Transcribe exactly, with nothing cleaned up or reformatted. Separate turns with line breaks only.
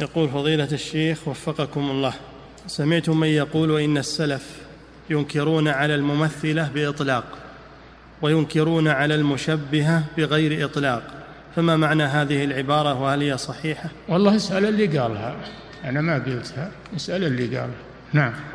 يقول فضيلة الشيخ وفقكم الله، سمعت من يقول إن السلف ينكرون على الممثلة بإطلاق وينكرون على المشبهة بغير إطلاق، فما معنى هذه العبارة وهل هي صحيحة؟
والله اسأل اللي قالها، أنا ما قلتها، اسأل اللي قالها. نعم.